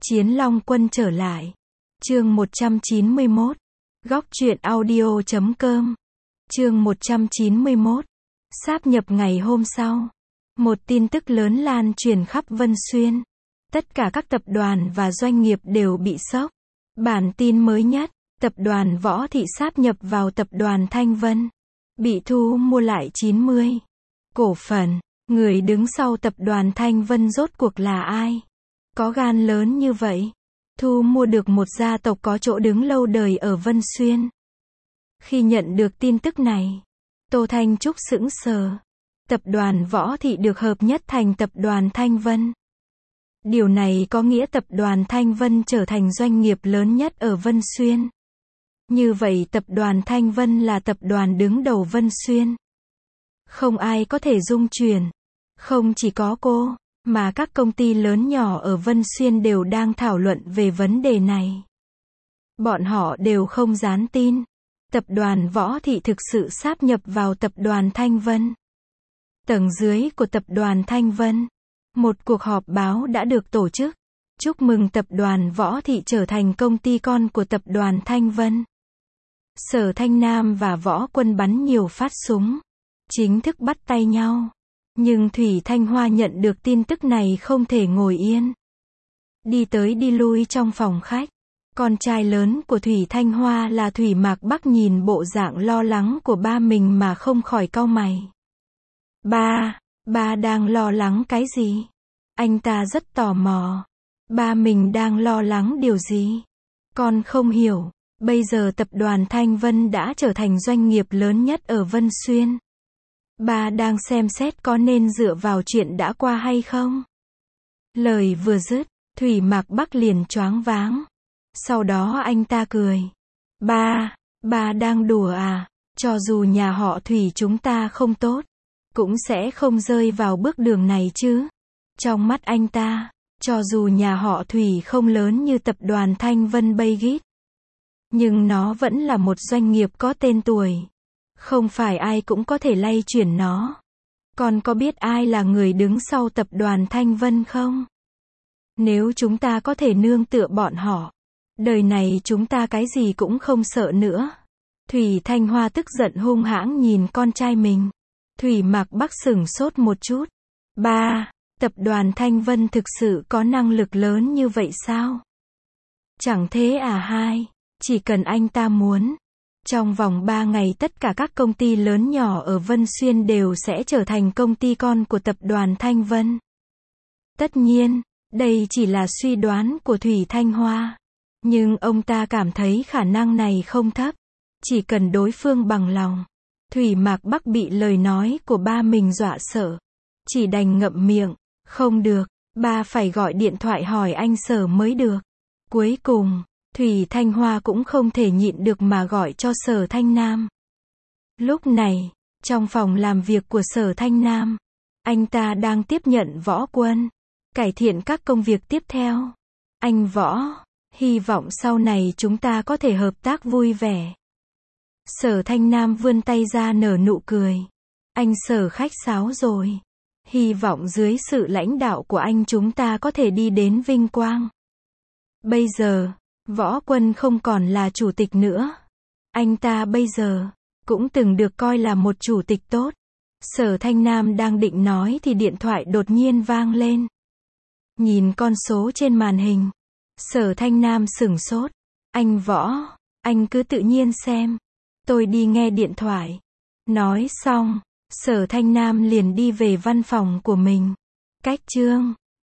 Chiến Long Quân trở lại. Chương 191. Góc truyện audio.com. Chương 191. Sáp nhập ngày hôm sau. Một tin tức lớn lan truyền khắp Vân Xuyên. Tất cả các tập đoàn và doanh nghiệp đều bị sốc. Bản tin mới nhất, tập đoàn Võ Thị sáp nhập vào tập đoàn Thanh Vân. Bị thu mua lại 90 cổ phần. Người đứng sau tập đoàn Thanh Vân rốt cuộc là ai? Có gan lớn như vậy? Thu mua được một gia tộc có chỗ đứng lâu đời ở Vân Xuyên. Khi nhận được tin tức này, Tô Thanh Trúc sững sờ. Tập đoàn Võ Thị được hợp nhất thành tập đoàn Thanh Vân. Điều này có nghĩa tập đoàn Thanh Vân trở thành doanh nghiệp lớn nhất ở Vân Xuyên. Như vậy tập đoàn Thanh Vân là tập đoàn đứng đầu Vân Xuyên. Không ai có thể dung chuyển. Không chỉ có cô, mà các công ty lớn nhỏ ở Vân Xuyên đều đang thảo luận về vấn đề này. Bọn họ đều không dám tin. Tập đoàn Võ Thị thực sự sáp nhập vào tập đoàn Thanh Vân. Tầng dưới của tập đoàn Thanh Vân, một cuộc họp báo đã được tổ chức. Chúc mừng tập đoàn Võ Thị trở thành công ty con của tập đoàn Thanh Vân. Sở Thanh Nam và Võ Quân bắn nhiều phát súng. Chính thức bắt tay nhau. Nhưng Thủy Thanh Hoa nhận được tin tức này không thể ngồi yên. Đi tới đi lui trong phòng khách. Con trai lớn của Thủy Thanh Hoa là Thủy Mạc Bắc nhìn bộ dạng lo lắng của ba mình mà không khỏi cau mày. Ba đang lo lắng cái gì? Anh ta rất tò mò. Ba mình đang lo lắng điều gì? Con không hiểu. Bây giờ tập đoàn Thanh Vân đã trở thành doanh nghiệp lớn nhất ở Vân Xuyên. Ba đang xem xét có nên dựa vào chuyện đã qua hay không? Lời vừa dứt, Thủy Mạc Bắc liền choáng váng. Sau đó anh ta cười. Ba đang đùa à? Cho dù nhà họ Thủy chúng ta không tốt, cũng sẽ không rơi vào bước đường này chứ. Trong mắt anh ta, cho dù nhà họ Thủy không lớn như tập đoàn Thanh Vân Baygit, nhưng nó vẫn là một doanh nghiệp có tên tuổi. Không phải ai cũng có thể lay chuyển nó. Con có biết ai là người đứng sau tập đoàn Thanh Vân không? Nếu chúng ta có thể nương tựa bọn họ, đời này chúng ta cái gì cũng không sợ nữa. Thủy Thanh Hoa tức giận hung hãng nhìn con trai mình. Thủy Mạc Bắc sửng sốt một chút. Tập đoàn Thanh Vân thực sự có năng lực lớn như vậy sao? Chẳng thế à? Chỉ cần anh ta muốn, trong vòng 3 ngày tất cả các công ty lớn nhỏ ở Vân Xuyên đều sẽ trở thành công ty con của tập đoàn Thanh Vân. Tất nhiên, đây chỉ là suy đoán của Thủy Thanh Hoa. Nhưng ông ta cảm thấy khả năng này không thấp. Chỉ cần đối phương bằng lòng. Thủy Mạc Bắc bị lời nói của ba mình dọa sợ. Chỉ đành ngậm miệng. Không được, ba phải gọi điện thoại hỏi anh Sở mới được. Cuối cùng, Thủy Thanh Hoa cũng không thể nhịn được mà gọi cho Sở Thanh Nam. Lúc này, trong phòng làm việc của Sở Thanh Nam, anh ta đang tiếp nhận Võ Quân, cải thiện các công việc tiếp theo. Anh Võ, hy vọng sau này chúng ta có thể hợp tác vui vẻ. Sở Thanh Nam vươn tay ra nở nụ cười. Anh Sở khách sáo rồi. Hy vọng dưới sự lãnh đạo của anh chúng ta có thể đi đến vinh quang. Bây giờ, Võ Quân không còn là chủ tịch nữa. Anh ta bây giờ cũng từng được coi là một chủ tịch tốt. Sở Thanh Nam đang định nói thì điện thoại đột nhiên vang lên. Nhìn con số trên màn hình, Sở Thanh Nam sửng sốt. Anh Võ, anh cứ tự nhiên xem. Tôi đi nghe điện thoại. Nói xong, Sở Thanh Nam liền đi về văn phòng của mình. Cách chương